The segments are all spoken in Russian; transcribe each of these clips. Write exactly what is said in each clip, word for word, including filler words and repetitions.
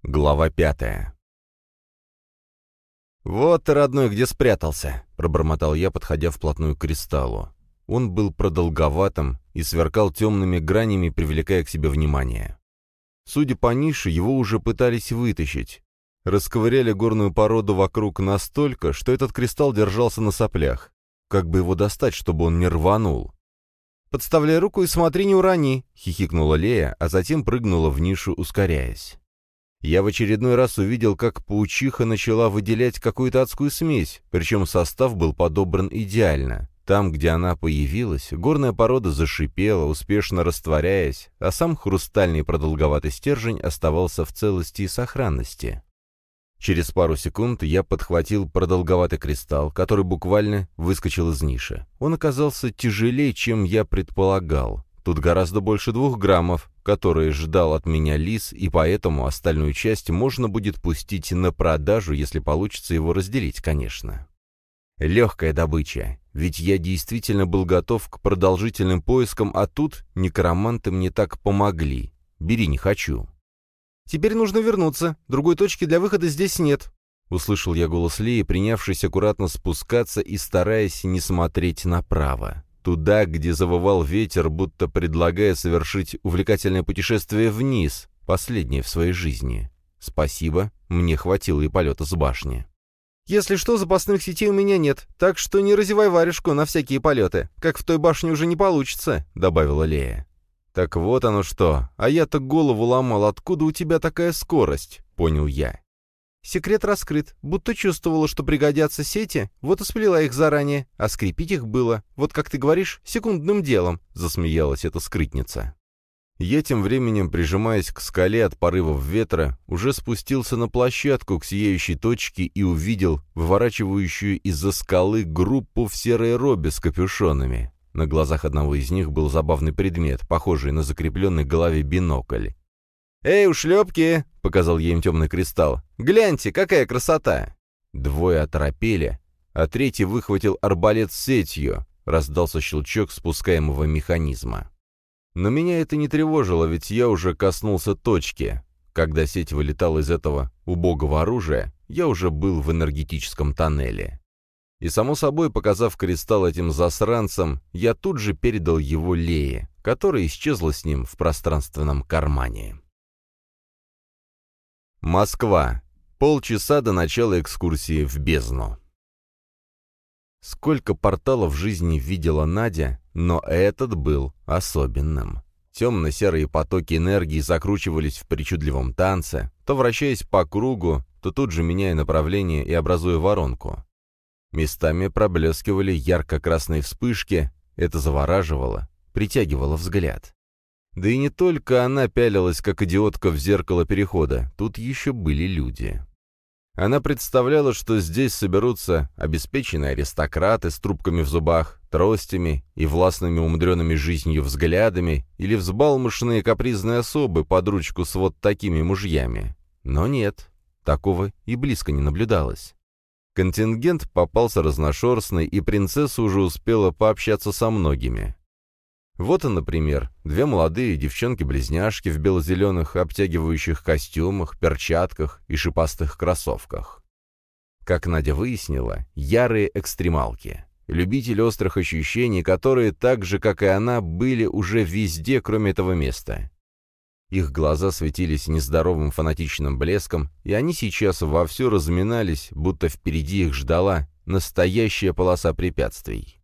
Глава пятая. «Вот ты, родной, где спрятался», — пробормотал я, подходя вплотную к кристаллу. Он был продолговатым и сверкал темными гранями, привлекая к себе внимание. Судя по нише, его уже пытались вытащить. Расковыряли горную породу вокруг настолько, что этот кристалл держался на соплях. Как бы его достать, чтобы он не рванул? «Подставляй руку и смотри, не урони», — хихикнула Лея, а затем прыгнула в нишу, ускоряясь. Я в очередной раз увидел, как паучиха начала выделять какую-то адскую смесь, причем состав был подобран идеально. Там, где она появилась, горная порода зашипела, успешно растворяясь, а сам хрустальный продолговатый стержень оставался в целости и сохранности. Через пару секунд я подхватил продолговатый кристалл, который буквально выскочил из ниши. Он оказался тяжелее, чем я предполагал. Тут гораздо больше двух граммов, которые ждал от меня лис, и поэтому остальную часть можно будет пустить на продажу, если получится его разделить, конечно. Легкая добыча, ведь я действительно был готов к продолжительным поискам, а тут некроманты мне так помогли. Бери, не хочу. «Теперь нужно вернуться, другой точки для выхода здесь нет», — услышал я голос Леи, принявшись аккуратно спускаться и стараясь не смотреть направо. Туда, где завывал ветер, будто предлагая совершить увлекательное путешествие вниз, последнее в своей жизни. Спасибо, мне хватило и полета с башни. «Если что, запасных сетей у меня нет, так что не разевай варежку на всякие полеты. Как в той башне уже не получится», — добавила Лея. «Так вот оно что, а я-то голову ломал, откуда у тебя такая скорость?» — понял я. «Секрет раскрыт, будто чувствовала, что пригодятся сети, вот и сплела их заранее, а скрепить их было, вот как ты говоришь, секундным делом», — засмеялась эта скрытница. Я тем временем, прижимаясь к скале от порывов ветра, уже спустился на площадку к сияющей точке и увидел выворачивающую из-за скалы группу в серой робе с капюшонами. На глазах одного из них был забавный предмет, похожий на закрепленный к голове бинокль. «Эй, ушлепки!» — показал я им темный кристалл. «Гляньте, какая красота!» Двое оторопели, а третий выхватил арбалет с сетью. Раздался щелчок спускаемого механизма. Но меня это не тревожило, ведь я уже коснулся точки. Когда сеть вылетала из этого убогого оружия, я уже был в энергетическом тоннеле. И, само собой, показав кристалл этим засранцам, я тут же передал его Лее, которая исчезла с ним в пространственном кармане. Москва. Полчаса до начала экскурсии в бездну. Сколько порталов в жизни видела Надя, но этот был особенным. Темно-серые потоки энергии закручивались в причудливом танце, то вращаясь по кругу, то тут же меняя направление и образуя воронку. Местами проблескивали ярко-красные вспышки, это завораживало, притягивало взгляд. Да и не только она пялилась, как идиотка в зеркало перехода, тут еще были люди. Она представляла, что здесь соберутся обеспеченные аристократы с трубками в зубах, тростями и властными умудренными жизнью взглядами или взбалмошные капризные особы под ручку с вот такими мужьями. Но нет, такого и близко не наблюдалось. Контингент попался разношерстный, и принцесса уже успела пообщаться со многими. Вот, например, две молодые девчонки-близняшки в бело-зеленых обтягивающих костюмах, перчатках и шипастых кроссовках. Как Надя выяснила, ярые экстремалки, любители острых ощущений, которые так же, как и она, были уже везде, кроме этого места. Их глаза светились нездоровым фанатичным блеском, и они сейчас вовсю разминались, будто впереди их ждала настоящая полоса препятствий.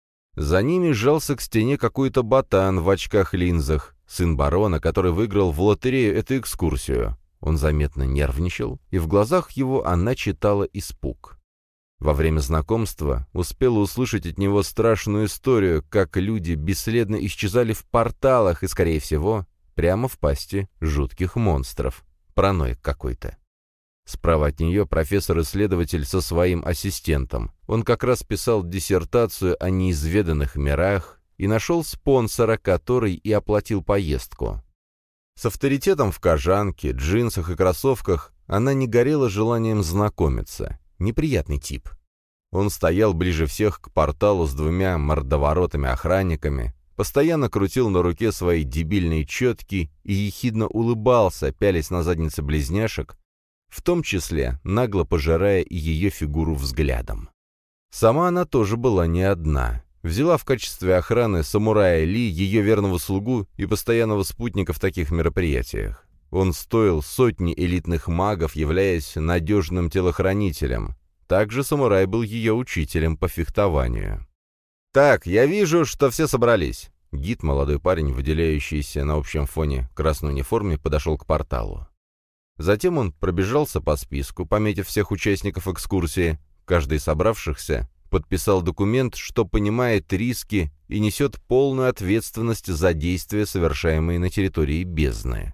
За ними сжался к стене какой-то ботан в очках-линзах, сын барона, который выиграл в лотерею эту экскурсию. Он заметно нервничал, и в глазах его она читала испуг. Во время знакомства успела услышать от него страшную историю, как люди бесследно исчезали в порталах и, скорее всего, прямо в пасти жутких монстров. Параноик какой-то. Справа от нее профессор-исследователь со своим ассистентом. Он как раз писал диссертацию о неизведанных мирах и нашел спонсора, который и оплатил поездку. С авторитетом в кожанке, джинсах и кроссовках она не горела желанием знакомиться. Неприятный тип. Он стоял ближе всех к порталу с двумя мордоворотыми охранниками, постоянно крутил на руке свои дебильные четки и ехидно улыбался, пялясь на задницы близняшек, в том числе нагло пожирая и ее фигуру взглядом. Сама она тоже была не одна. Взяла в качестве охраны самурая Ли, ее верного слугу и постоянного спутника в таких мероприятиях. Он стоил сотни элитных магов, являясь надежным телохранителем. Также самурай был ее учителем по фехтованию. «Так, я вижу, что все собрались». Гид, молодой парень, выделяющийся на общем фоне красной униформе, подошел к порталу. Затем он пробежался по списку, пометив всех участников экскурсии. Каждый из собравшихся подписал документ, что понимает риски и несет полную ответственность за действия, совершаемые на территории бездны.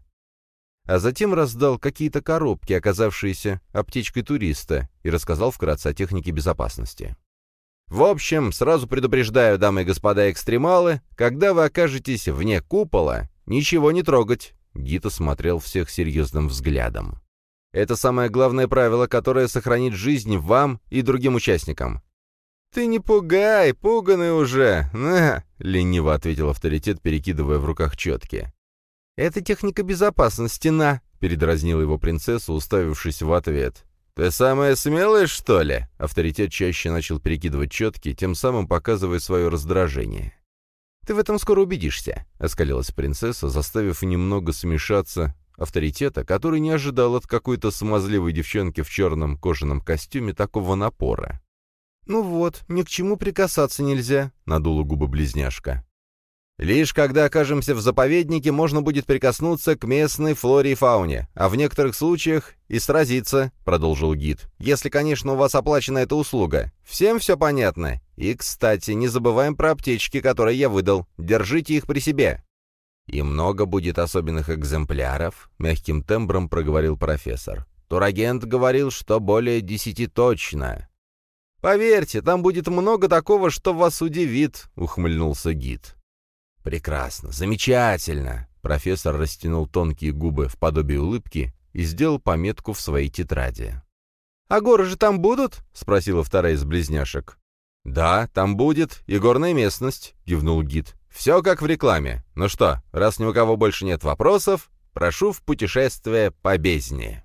А затем раздал какие-то коробки, оказавшиеся аптечкой туриста, и рассказал вкратце о технике безопасности. «В общем, сразу предупреждаю, дамы и господа экстремалы, когда вы окажетесь вне купола, ничего не трогать». Гид осмотрел всех серьезным взглядом. «Это самое главное правило, которое сохранит жизнь вам и другим участникам». «Ты не пугай, пуганый уже! На!» — лениво ответил авторитет, перекидывая в руках четки. «Это техника безопасности, на!» — передразнила его принцесса, уставившись в ответ. «Ты самая смелая, что ли?» Авторитет чаще начал перекидывать четки, тем самым показывая свое раздражение. «Ты в этом скоро убедишься», — оскалилась принцесса, заставив немного смешаться авторитета, который не ожидал от какой-то смазливой девчонки в черном кожаном костюме такого напора. «Ну вот, ни к чему прикасаться нельзя», — надула губы близняшка. «Лишь когда окажемся в заповеднике, можно будет прикоснуться к местной флоре и фауне, а в некоторых случаях и сразиться», — продолжил гид. «Если, конечно, у вас оплачена эта услуга. Всем все понятно? И, кстати, не забываем про аптечки, которые я выдал. Держите их при себе». «И много будет особенных экземпляров», — мягким тембром проговорил профессор. «Турагент говорил, что более десяти точно». «Поверьте, там будет много такого, что вас удивит», — ухмыльнулся гид. «Прекрасно, замечательно!» Профессор растянул тонкие губы в подобие улыбки и сделал пометку в своей тетради. «А горы же там будут?» — спросила вторая из близняшек. «Да, там будет и горная местность», — кивнул гид. «Все как в рекламе. Ну что, раз ни у кого больше нет вопросов, прошу в путешествие по бездне».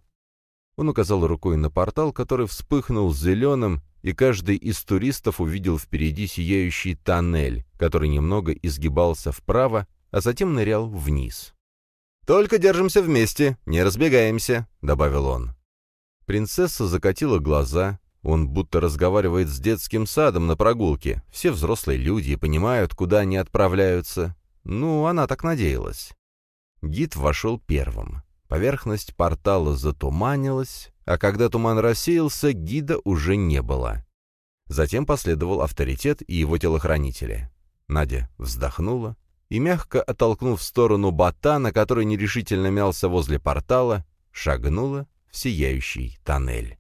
Он указал рукой на портал, который вспыхнул зеленым, и каждый из туристов увидел впереди сияющий тоннель, который немного изгибался вправо, а затем нырял вниз. «Только держимся вместе, не разбегаемся», — добавил он. Принцесса закатила глаза. Он будто разговаривает с детским садом на прогулке. Все взрослые люди понимают, куда они отправляются. Ну, она так надеялась. Гид вошел первым. Поверхность портала затуманилась, а когда туман рассеялся, гида уже не было. Затем последовал авторитет и его телохранители. Надя вздохнула и, мягко оттолкнув в сторону ботана, который нерешительно мялся возле портала, шагнула в сияющий тоннель.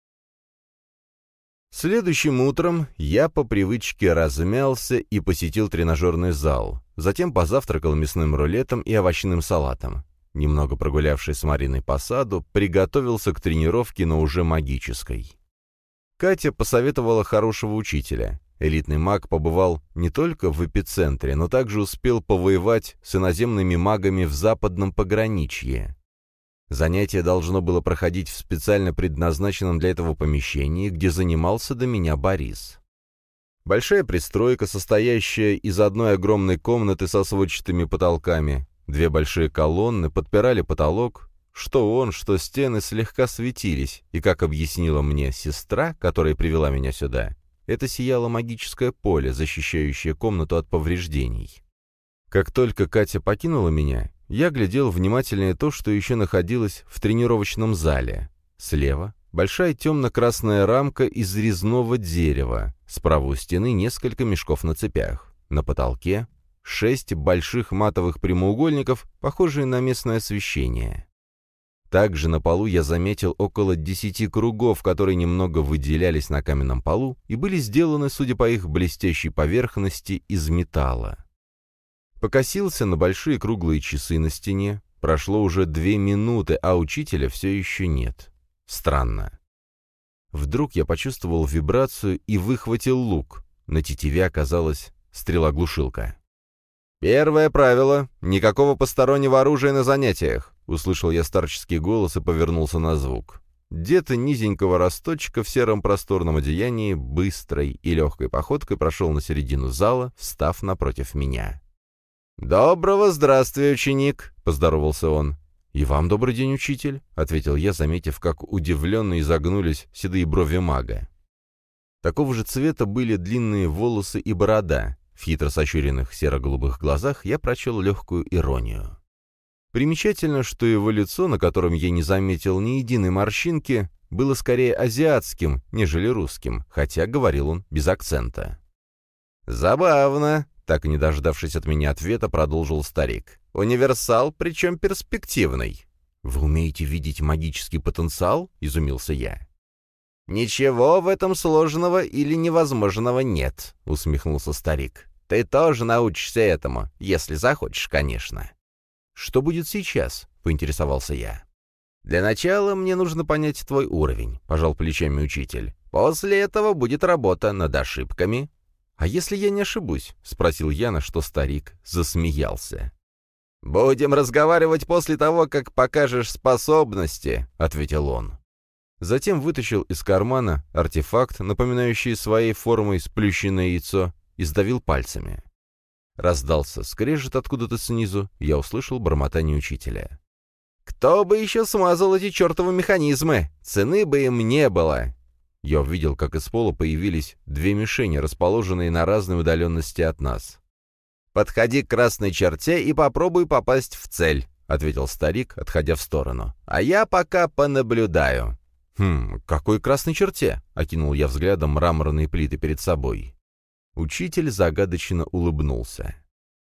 Следующим утром я по привычке размялся и посетил тренажерный зал, затем позавтракал мясным рулетом и овощным салатом. Немного прогулявшись с Мариной по саду, приготовился к тренировке, но уже магической. Катя посоветовала хорошего учителя. Элитный маг побывал не только в эпицентре, но также успел повоевать с иноземными магами в западном пограничье. Занятие должно было проходить в специально предназначенном для этого помещении, где занимался до меня Борис. Большая пристройка, состоящая из одной огромной комнаты со сводчатыми потолками. Две большие колонны подпирали потолок, что он, что стены слегка светились, и, как объяснила мне сестра, которая привела меня сюда, это сияло магическое поле, защищающее комнату от повреждений. Как только Катя покинула меня, я глядел внимательнее то, что еще находилось в тренировочном зале. Слева — большая темно-красная рамка из резного дерева, справа у стены несколько мешков на цепях, на потолке — шесть больших матовых прямоугольников, похожие на местное освещение. Также на полу я заметил около десяти кругов, которые немного выделялись на каменном полу и были сделаны, судя по их блестящей поверхности, из металла. Покосился на большие круглые часы на стене. Прошло уже две минуты, а учителя все еще нет. Странно. Вдруг я почувствовал вибрацию и выхватил лук. На тетиве оказалась стрела-глушилка. «Первое правило — никакого постороннего оружия на занятиях», — услышал я старческий голос и повернулся на звук. Дед низенького росточка в сером просторном одеянии быстрой и легкой походкой прошел на середину зала, встав напротив меня. «Доброго здравствия, ученик!» — поздоровался он. «И вам добрый день, учитель», — ответил я, заметив, как удивленно изогнулись седые брови мага. Такого же цвета были длинные волосы и борода. В хитро сощуренных серо-голубых глазах я прочел легкую иронию. Примечательно, что его лицо, на котором я не заметил ни единой морщинки, было скорее азиатским, нежели русским, хотя говорил он без акцента. «Забавно», — так и не дождавшись от меня ответа, продолжил старик. «Универсал, причем перспективный». «Вы умеете видеть магический потенциал?» — изумился я. «Ничего в этом сложного или невозможного нет», — усмехнулся старик. «Ты тоже научишься этому, если захочешь, конечно». «Что будет сейчас?» — поинтересовался я. «Для начала мне нужно понять твой уровень», — пожал плечами учитель. «После этого будет работа над ошибками». «А если я не ошибусь?» — спросил я, на что старик засмеялся. «Будем разговаривать после того, как покажешь способности», — ответил он. Затем вытащил из кармана артефакт, напоминающий своей формой сплющенное яйцо, и сдавил пальцами. Раздался скрежет откуда-то снизу, я услышал бормотание учителя. «Кто бы еще смазал эти чертовы механизмы? Цены бы им не было!» Я увидел, как из пола появились две мишени, расположенные на разной удаленности от нас. «Подходи к красной черте и попробуй попасть в цель», — ответил старик, отходя в сторону. «А я пока понаблюдаю». «Хм, какой красной черте?» — окинул я взглядом мраморные плиты перед собой. Учитель загадочно улыбнулся.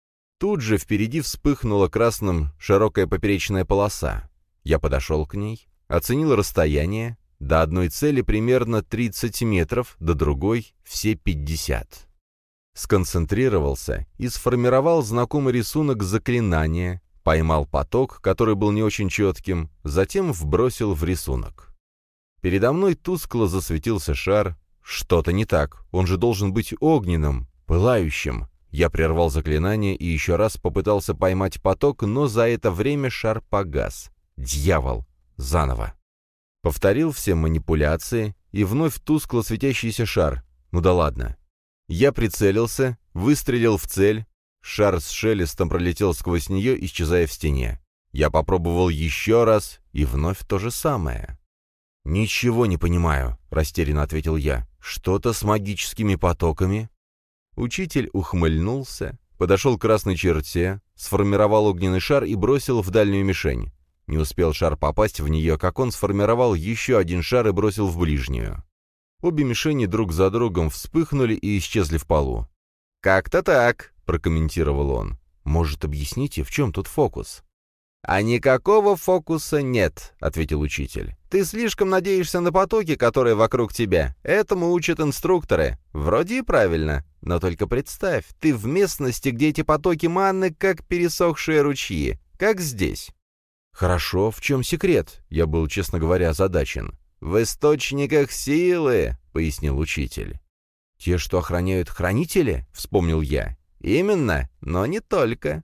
Тут же впереди вспыхнула красным широкая поперечная полоса. Я подошел к ней, оценил расстояние. До одной цели примерно тридцать метров, до другой — все пятьдесят. Сконцентрировался и сформировал знакомый рисунок заклинания, поймал поток, который был не очень четким, затем вбросил в рисунок. Передо мной тускло засветился шар. Что-то не так, он же должен быть огненным, пылающим. Я прервал заклинание и еще раз попытался поймать поток, но за это время шар погас. Дьявол! Заново. Повторил все манипуляции, и вновь тускло светящийся шар. Ну да ладно. Я прицелился, выстрелил в цель. Шар с шелестом пролетел сквозь нее, исчезая в стене. Я попробовал еще раз, и вновь то же самое. «Ничего не понимаю», — растерянно ответил я. «Что-то с магическими потоками?» Учитель ухмыльнулся, подошел к красной черте, сформировал огненный шар и бросил в дальнюю мишень. Не успел шар попасть в нее, как он сформировал еще один шар и бросил в ближнюю. Обе мишени друг за другом вспыхнули и исчезли в полу. «Как-то так», — прокомментировал он. «Может, объясните, в чем тут фокус?» «А никакого фокуса нет», — ответил учитель. «Ты слишком надеешься на потоки, которые вокруг тебя. Этому учат инструкторы. Вроде и правильно. Но только представь, ты в местности, где эти потоки манны, как пересохшие ручьи. Как здесь». «Хорошо, в чем секрет?» Я был, честно говоря, озадачен. «В источниках силы», — пояснил учитель. «Те, что охраняют хранители?» — вспомнил я. «Именно, но не только.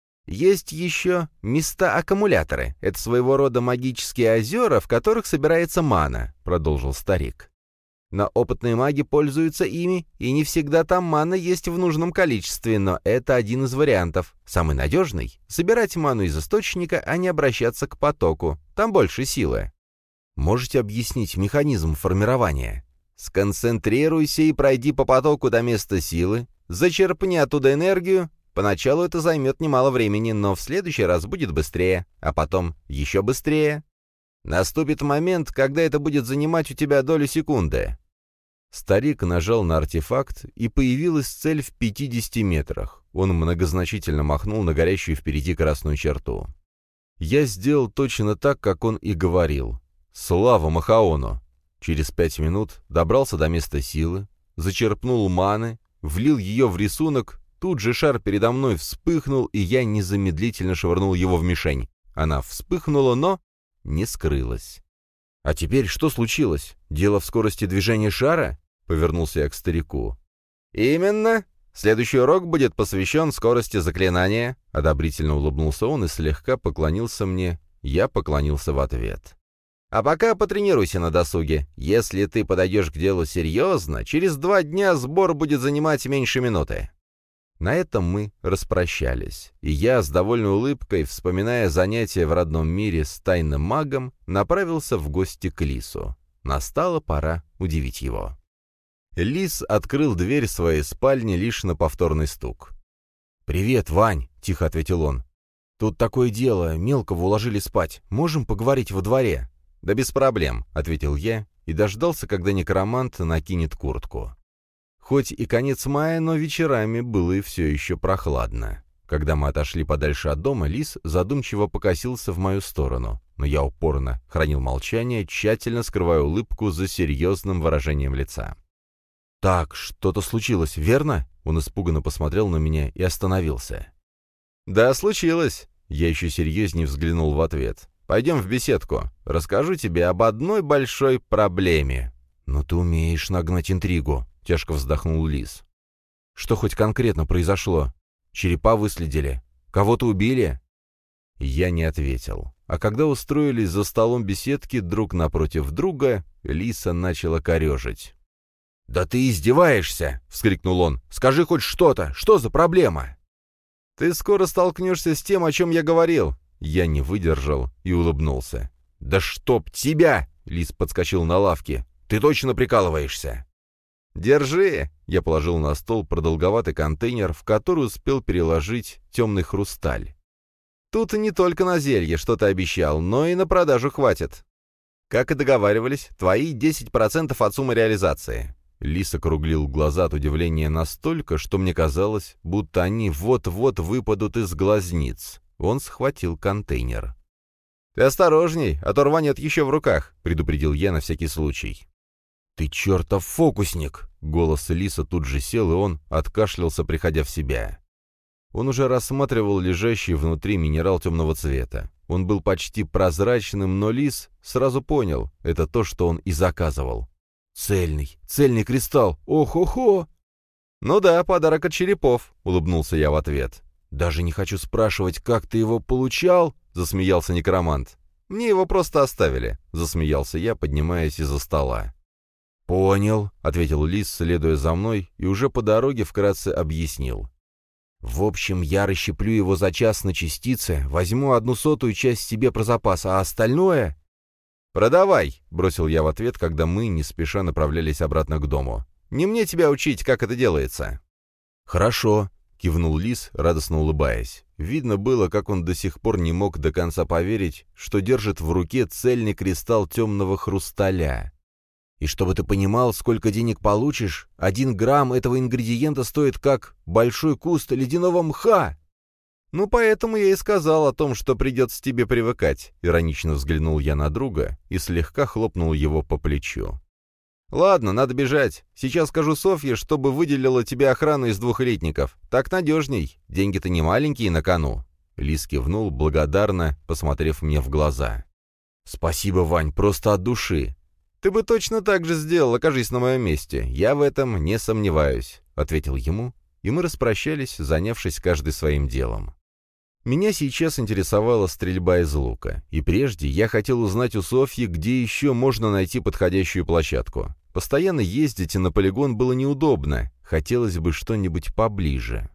Есть еще места-аккумуляторы. Это своего рода магические озера, в которых собирается мана», — продолжил старик. «Но опытные маги пользуются ими, и не всегда там мана есть в нужном количестве, но это один из вариантов. Самый надежный — собирать ману из источника, а не обращаться к потоку. Там больше силы». «Можете объяснить механизм формирования?» «Сконцентрируйся и пройди по потоку до места силы, зачерпни оттуда энергию. Поначалу это займет немало времени, но в следующий раз будет быстрее, а потом еще быстрее. Наступит момент, когда это будет занимать у тебя долю секунды». Старик нажал на артефакт, и появилась цель в пятидесяти метрах. Он многозначительно махнул на горящую впереди красную черту. Я сделал точно так, как он и говорил. Слава Махаону! Через пять минут добрался до места силы, зачерпнул маны, влил ее в рисунок. Тут же шар передо мной вспыхнул, и я незамедлительно швырнул его в мишень. Она вспыхнула, но не скрылась. «А теперь что случилось? Дело в скорости движения шара?» — повернулся я к старику. «Именно. Следующий урок будет посвящен скорости заклинания». Одобрительно улыбнулся он и слегка поклонился мне. Я поклонился в ответ. «А пока потренируйся на досуге. Если ты подойдешь к делу серьезно, через два дня сбор будет занимать меньше минуты». На этом мы распрощались, и я с довольной улыбкой, вспоминая занятия в родном мире с тайным магом, направился в гости к Лису. Настала пора удивить его. Лис открыл дверь своей спальни лишь на повторный стук. «Привет, Вань!» — тихо ответил он. «Тут такое дело, мелкого уложили спать. Можем поговорить во дворе?» «Да без проблем», — ответил я и дождался, когда некромант накинет куртку. Хоть и конец мая, но вечерами было и все еще прохладно. Когда мы отошли подальше от дома, Лис задумчиво покосился в мою сторону, но я упорно хранил молчание, тщательно скрывая улыбку за серьезным выражением лица. «Так, что-то случилось, верно?» Он испуганно посмотрел на меня и остановился. «Да, случилось!» Я еще серьезнее взглянул в ответ. «Пойдем в беседку. Расскажу тебе об одной большой проблеме». «Но ты умеешь нагнать интригу», — тяжко вздохнул Лис. «Что хоть конкретно произошло? Черепа выследили? Кого-то убили?» Я не ответил. А когда устроились за столом беседки друг напротив друга, Лиса начала корежить. «Да ты издеваешься!» — вскрикнул он. «Скажи хоть что-то! Что за проблема?» «Ты скоро столкнешься с тем, о чем я говорил!» Я не выдержал и улыбнулся. «Да чтоб тебя!» — Лис подскочил на лавке. «Ты точно прикалываешься?» «Держи!» — я положил на стол продолговатый контейнер, в который успел переложить темный хрусталь. «Тут не только на зелье, что ты обещал, но и на продажу хватит. Как и договаривались, твои десять процентов от суммы реализации». Лис округлил глаза от удивления настолько, что мне казалось, будто они вот-вот выпадут из глазниц. Он схватил контейнер. «Ты осторожней, а то рванет еще в руках», — предупредил я на всякий случай. «Ты чертов фокусник!» Голос Лиса тут же сел, и он откашлялся, приходя в себя. Он уже рассматривал лежащий внутри минерал темного цвета. Он был почти прозрачным, но Лис сразу понял, это то, что он и заказывал. «Цельный, цельный кристалл! Ох-охо!» «Ну да, подарок от черепов», — улыбнулся я в ответ. «Даже не хочу спрашивать, как ты его получал?» — засмеялся некромант. «Мне его просто оставили», — засмеялся я, поднимаясь из-за стола. «Понял», — ответил Лис, следуя за мной, и уже по дороге вкратце объяснил. «В общем, я расщеплю его за час на частицы, возьму одну сотую часть себе про запас, а остальное...» «Продавай», — бросил я в ответ, когда мы не спеша направлялись обратно к дому. «Не мне тебя учить, как это делается». «Хорошо», — кивнул Лис, радостно улыбаясь. Видно было, как он до сих пор не мог до конца поверить, что держит в руке цельный кристалл темного хрусталя. «И чтобы ты понимал, сколько денег получишь, один грамм этого ингредиента стоит как большой куст ледяного мха». «Ну, поэтому я и сказал о том, что придется тебе привыкать», — иронично взглянул я на друга и слегка хлопнул его по плечу. «Ладно, надо бежать. Сейчас скажу Софье, чтобы выделила тебе охрану из двух элитников. Так надежней. Деньги-то не маленькие на кону». Лис кивнул, благодарно, посмотрев мне в глаза. «Спасибо, Вань, просто от души». «Ты бы точно так же сделал, окажись на моем месте. Я в этом не сомневаюсь», — ответил ему, и мы распрощались, занявшись каждый своим делом. Меня сейчас интересовала стрельба из лука, и прежде я хотел узнать у Софьи, где еще можно найти подходящую площадку. Постоянно ездить на полигон было неудобно, хотелось бы что-нибудь поближе.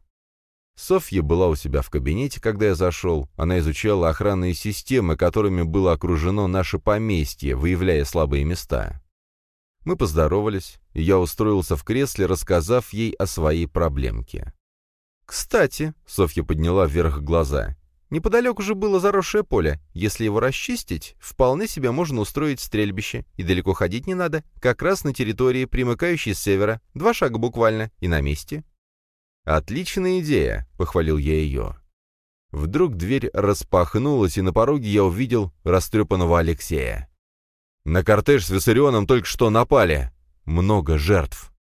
Софья была у себя в кабинете, когда я зашел. Она изучала охранные системы, которыми было окружено наше поместье, выявляя слабые места. Мы поздоровались, и я устроился в кресле, рассказав ей о своей проблемке. «Кстати», — Софья подняла вверх глаза, — «неподалеку же было заросшее поле. Если его расчистить, вполне себе можно устроить стрельбище, и далеко ходить не надо, как раз на территории, примыкающей с севера, два шага буквально, и на месте». «Отличная идея», — похвалил я ее. Вдруг дверь распахнулась, и на пороге я увидел растрепанного Алексея. «На кортеж с Виссарионом только что напали. Много жертв».